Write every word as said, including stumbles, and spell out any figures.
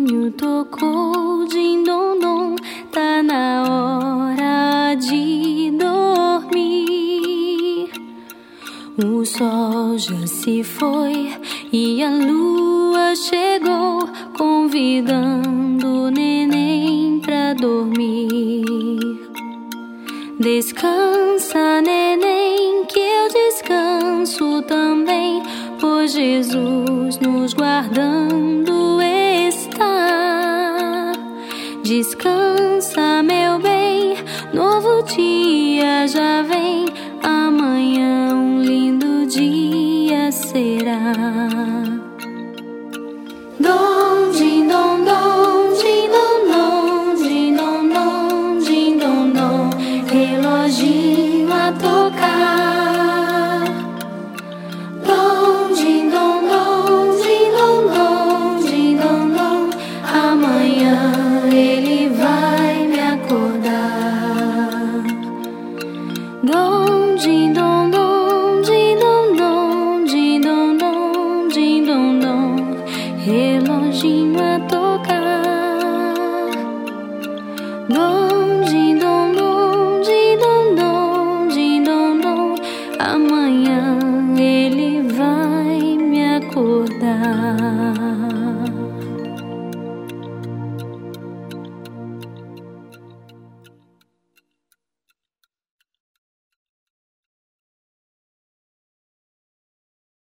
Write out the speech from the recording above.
reloginho tocou, din-dom-dom, tá na hora de dormir. O sol já se foi e a lua chegou, convidando o neném pra dormir. Descansa, neném, que eu descanso também, pois Jesus nos guardando está. Descansa, meu bem, novo dia já vem, amanhã um lindo dia será. Dom, din, dom, dom, din, dom, dom, din, dom, dom, din, dom, dom, reloginho a tocar. Dom, din, dom, dom, din, dom, dom, din, dom, dom, amanhã ele vai me acordar. Dom, din, dom, dom, din, dom, dom, din, dom, dom, din, dom, dom, reloginho a tocar. Dom,